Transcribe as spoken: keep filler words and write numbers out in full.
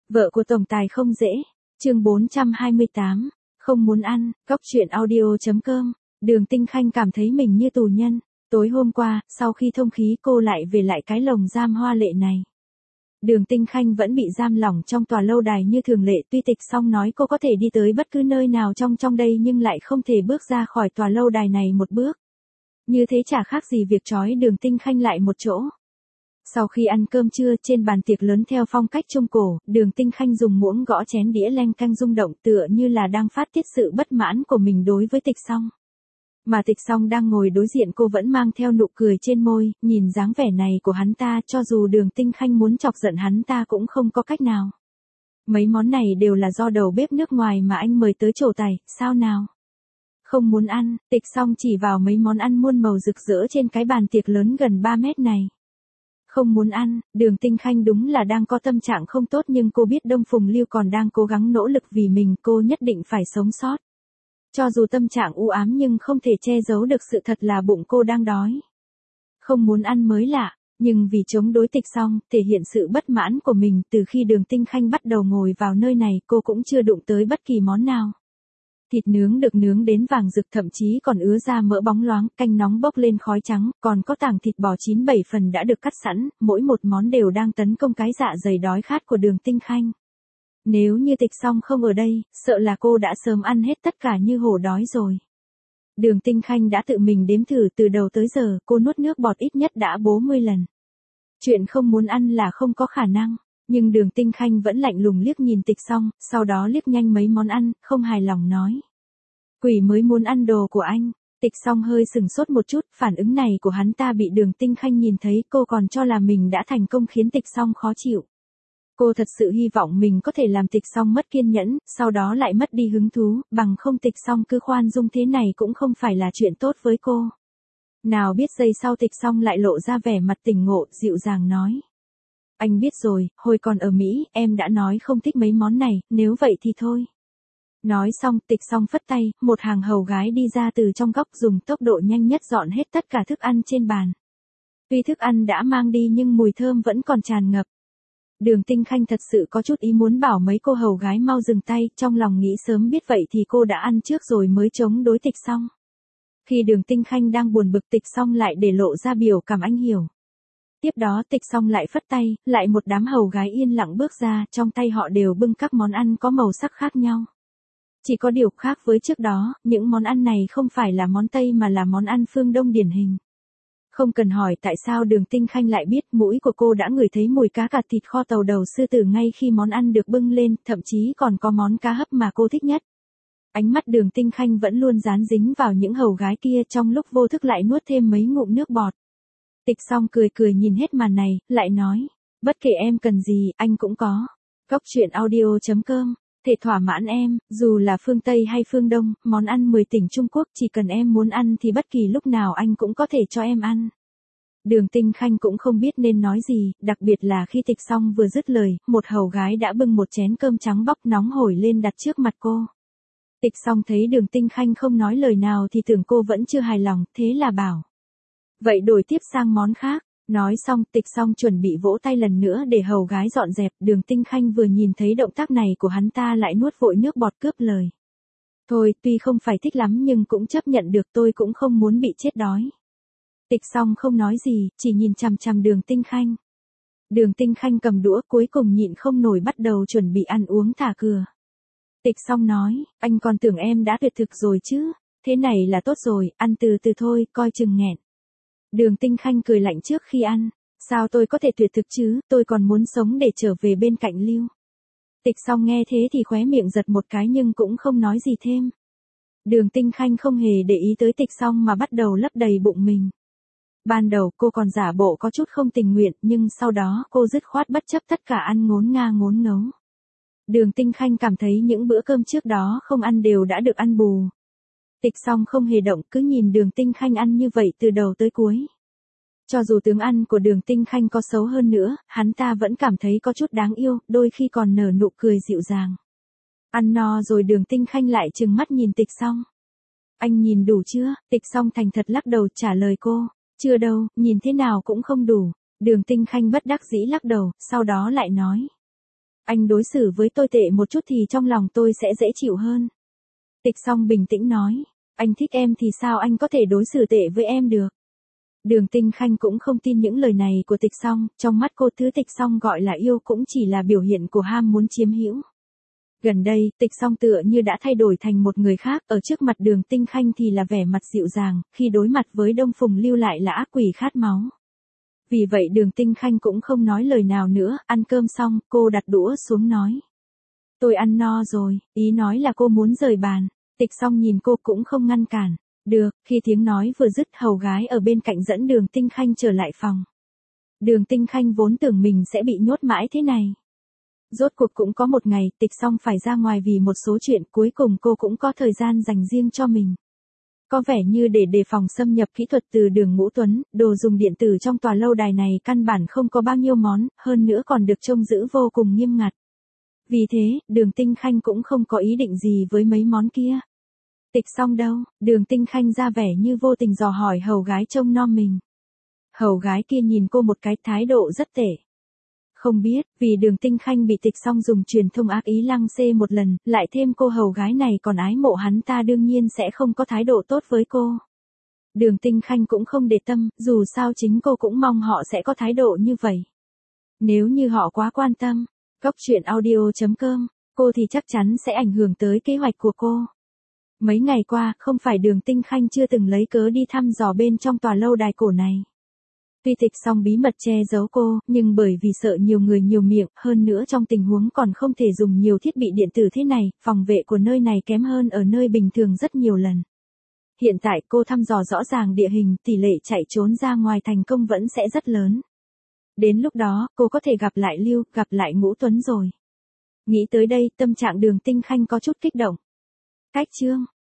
Vợ của tổng tài không dễ. Chương bốn trăm hai mươi tám. Không muốn ăn. Góc truyện audio chấm com. Đường Tinh Khanh cảm thấy mình như tù nhân. Tối hôm qua, sau khi thông khí cô lại về lại cái lồng giam hoa lệ này. Đường Tinh Khanh vẫn bị giam lỏng trong tòa lâu đài như thường lệ, tuy Tịch Song nói cô có thể đi tới bất cứ nơi nào trong trong đây nhưng lại không thể bước ra khỏi tòa lâu đài này một bước. Như thế chả khác gì việc trói Đường Tinh Khanh lại một chỗ. Sau khi ăn cơm trưa trên bàn tiệc lớn theo phong cách Trung Cổ, Đường Tinh Khanh dùng muỗng gõ chén đĩa leng canh rung động tựa như là đang phát tiết sự bất mãn của mình đối với Tịch Song. Mà Tịch Song đang ngồi đối diện cô vẫn mang theo nụ cười trên môi, nhìn dáng vẻ này của hắn ta cho dù Đường Tinh Khanh muốn chọc giận hắn ta cũng không có cách nào. Mấy món này đều là do đầu bếp nước ngoài mà anh mời tới trổ tài, sao nào? Không muốn ăn, Tịch Song chỉ vào mấy món ăn muôn màu rực rỡ trên cái bàn tiệc lớn gần ba mét này. Không muốn ăn, Đường Tinh Khanh đúng là đang có tâm trạng không tốt nhưng cô biết Đông Phùng Lưu còn đang cố gắng nỗ lực vì mình, cô nhất định phải sống sót. Cho dù tâm trạng u ám nhưng không thể che giấu được sự thật là bụng cô đang đói. Không muốn ăn mới lạ, nhưng vì chống đối Tịch Song, thể hiện sự bất mãn của mình, từ khi Đường Tinh Khanh bắt đầu ngồi vào nơi này cô cũng chưa đụng tới bất kỳ món nào. Thịt nướng được nướng đến vàng rực thậm chí còn ứa ra mỡ bóng loáng, canh nóng bốc lên khói trắng, còn có tảng thịt bò chín bảy phần đã được cắt sẵn, mỗi một món đều đang tấn công cái dạ dày đói khát của Đường Tinh Khanh. Nếu như Tịch Song không ở đây, sợ là cô đã sớm ăn hết tất cả như hổ đói rồi. Đường Tinh Khanh đã tự mình đếm thử từ đầu tới giờ, cô nuốt nước bọt ít nhất đã bốn mươi lần. Chuyện không muốn ăn là không có khả năng, nhưng Đường Tinh Khanh vẫn lạnh lùng liếc nhìn Tịch Song, sau đó liếc nhanh mấy món ăn, không hài lòng nói. Quỷ mới muốn ăn đồ của anh. Tịch Song hơi sừng sốt một chút, phản ứng này của hắn ta bị Đường Tinh Khanh nhìn thấy, cô còn cho là mình đã thành công khiến Tịch Song khó chịu. Cô thật sự hy vọng mình có thể làm Tịch Song mất kiên nhẫn, sau đó lại mất đi hứng thú, bằng không Tịch Song cứ khoan dung thế này cũng không phải là chuyện tốt với cô. Nào biết giây sau Tịch Song lại lộ ra vẻ mặt tỉnh ngộ, dịu dàng nói. Anh biết rồi, hồi còn ở Mỹ, em đã nói không thích mấy món này, nếu vậy thì thôi. Nói xong, Tịch Song phất tay, một hàng hầu gái đi ra từ trong góc dùng tốc độ nhanh nhất dọn hết tất cả thức ăn trên bàn. Tuy thức ăn đã mang đi nhưng mùi thơm vẫn còn tràn ngập. Đường Tinh Khanh thật sự có chút ý muốn bảo mấy cô hầu gái mau dừng tay, trong lòng nghĩ sớm biết vậy thì cô đã ăn trước rồi mới chống đối Tịch Song. Khi Đường Tinh Khanh đang buồn bực Tịch Song lại để lộ ra biểu cảm anh hiểu. Tiếp đó Tịch Song lại phất tay, lại một đám hầu gái yên lặng bước ra, trong tay họ đều bưng các món ăn có màu sắc khác nhau. Chỉ có điều khác với trước đó, những món ăn này không phải là món Tây mà là món ăn phương Đông điển hình. Không cần hỏi tại sao Đường Tinh Khanh lại biết, mũi của cô đã ngửi thấy mùi cá cạt thịt kho tàu đầu sư tử ngay khi món ăn được bưng lên, thậm chí còn có món cá hấp mà cô thích nhất. Ánh mắt Đường Tinh Khanh vẫn luôn dán dính vào những hầu gái kia, trong lúc vô thức lại nuốt thêm mấy ngụm nước bọt. Tịch Song cười cười nhìn hết màn này, lại nói, bất kể em cần gì, anh cũng có. Góc truyện audio chấm com. Thể thỏa mãn em, dù là phương Tây hay phương Đông, món ăn mười tỉnh Trung Quốc, chỉ cần em muốn ăn thì bất kỳ lúc nào anh cũng có thể cho em ăn. Đường Tinh Khanh cũng không biết nên nói gì, đặc biệt là khi Tịch Song vừa dứt lời, một hầu gái đã bưng một chén cơm trắng bóc nóng hổi lên đặt trước mặt cô. Tịch Song thấy Đường Tinh Khanh không nói lời nào thì tưởng cô vẫn chưa hài lòng, thế là bảo. Vậy đổi tiếp sang món khác. Nói xong, Tịch Song chuẩn bị vỗ tay lần nữa để hầu gái dọn dẹp, Đường Tinh Khanh vừa nhìn thấy động tác này của hắn ta lại nuốt vội nước bọt cướp lời. Thôi, tuy không phải thích lắm nhưng cũng chấp nhận được, tôi cũng không muốn bị chết đói. Tịch Song không nói gì, chỉ nhìn chằm chằm Đường Tinh Khanh. Đường Tinh Khanh cầm đũa cuối cùng nhịn không nổi bắt đầu chuẩn bị ăn uống thả cửa. Tịch Song nói, anh còn tưởng em đã tuyệt thực rồi chứ, thế này là tốt rồi, ăn từ từ thôi, coi chừng nghẹn. Đường Tinh Khanh cười lạnh trước khi ăn, sao tôi có thể tuyệt thực chứ, tôi còn muốn sống để trở về bên cạnh Lưu. Tịch Song nghe thế thì khóe miệng giật một cái nhưng cũng không nói gì thêm. Đường Tinh Khanh không hề để ý tới Tịch Song mà bắt đầu lấp đầy bụng mình. Ban đầu cô còn giả bộ có chút không tình nguyện nhưng sau đó cô dứt khoát bất chấp tất cả ăn ngốn nga ngốn ngấu. Đường Tinh Khanh cảm thấy những bữa cơm trước đó không ăn đều đã được ăn bù. Tịch Song không hề động, cứ nhìn Đường Tinh Khanh ăn như vậy từ đầu tới cuối. Cho dù tướng ăn của Đường Tinh Khanh có xấu hơn nữa, hắn ta vẫn cảm thấy có chút đáng yêu, đôi khi còn nở nụ cười dịu dàng. Ăn no rồi Đường Tinh Khanh lại trừng mắt nhìn Tịch Song. Anh nhìn đủ chưa? Tịch Song thành thật lắc đầu trả lời cô. Chưa đâu, nhìn thế nào cũng không đủ. Đường Tinh Khanh bất đắc dĩ lắc đầu, sau đó lại nói. Anh đối xử với tôi tệ một chút thì trong lòng tôi sẽ dễ chịu hơn. Tịch Song bình tĩnh nói, anh thích em thì sao anh có thể đối xử tệ với em được. Đường Tinh Khanh cũng không tin những lời này của Tịch Song, trong mắt cô thứ Tịch Song gọi là yêu cũng chỉ là biểu hiện của ham muốn chiếm hữu. Gần đây, Tịch Song tựa như đã thay đổi thành một người khác, ở trước mặt Đường Tinh Khanh thì là vẻ mặt dịu dàng, khi đối mặt với Đông Phùng Lưu lại là ác quỷ khát máu. Vì vậy Đường Tinh Khanh cũng không nói lời nào nữa, ăn cơm xong, cô đặt đũa xuống nói. Tôi ăn no rồi, ý nói là cô muốn rời bàn. Tịch Song nhìn cô cũng không ngăn cản. Được, khi tiếng nói vừa dứt hầu gái ở bên cạnh dẫn Đường Tinh Khanh trở lại phòng. Đường Tinh Khanh vốn tưởng mình sẽ bị nhốt mãi thế này. Rốt cuộc cũng có một ngày, Tịch Song phải ra ngoài vì một số chuyện, cuối cùng cô cũng có thời gian dành riêng cho mình. Có vẻ như để đề phòng xâm nhập kỹ thuật từ Đường Ngũ Tuấn, đồ dùng điện tử trong tòa lâu đài này căn bản không có bao nhiêu món, hơn nữa còn được trông giữ vô cùng nghiêm ngặt. Vì thế, Đường Tinh Khanh cũng không có ý định gì với mấy món kia. Tịch Song đâu? Đường Tinh Khanh ra vẻ như vô tình dò hỏi hầu gái trông nom mình. Hầu gái kia nhìn cô một cái, thái độ rất tệ. Không biết, vì Đường Tinh Khanh bị Tịch Song dùng truyền thông ác ý lăng xê một lần, lại thêm cô hầu gái này còn ái mộ hắn ta đương nhiên sẽ không có thái độ tốt với cô. Đường Tinh Khanh cũng không để tâm, dù sao chính cô cũng mong họ sẽ có thái độ như vậy. Nếu như họ quá quan tâm, Cốc Truyện Audio chấm com, cô thì chắc chắn sẽ ảnh hưởng tới kế hoạch của cô. Mấy ngày qua, không phải Đường Tinh Khanh chưa từng lấy cớ đi thăm dò bên trong tòa lâu đài cổ này. Tuy Tịch Song bí mật che giấu cô, nhưng bởi vì sợ nhiều người nhiều miệng, hơn nữa trong tình huống còn không thể dùng nhiều thiết bị điện tử thế này, phòng vệ của nơi này kém hơn ở nơi bình thường rất nhiều lần. Hiện tại cô thăm dò rõ ràng địa hình, tỷ lệ chạy trốn ra ngoài thành công vẫn sẽ rất lớn. Đến lúc đó, cô có thể gặp lại Lưu, gặp lại Ngũ Tuấn rồi. Nghĩ tới đây, tâm trạng Đường Tinh Khanh có chút kích động. Cách chương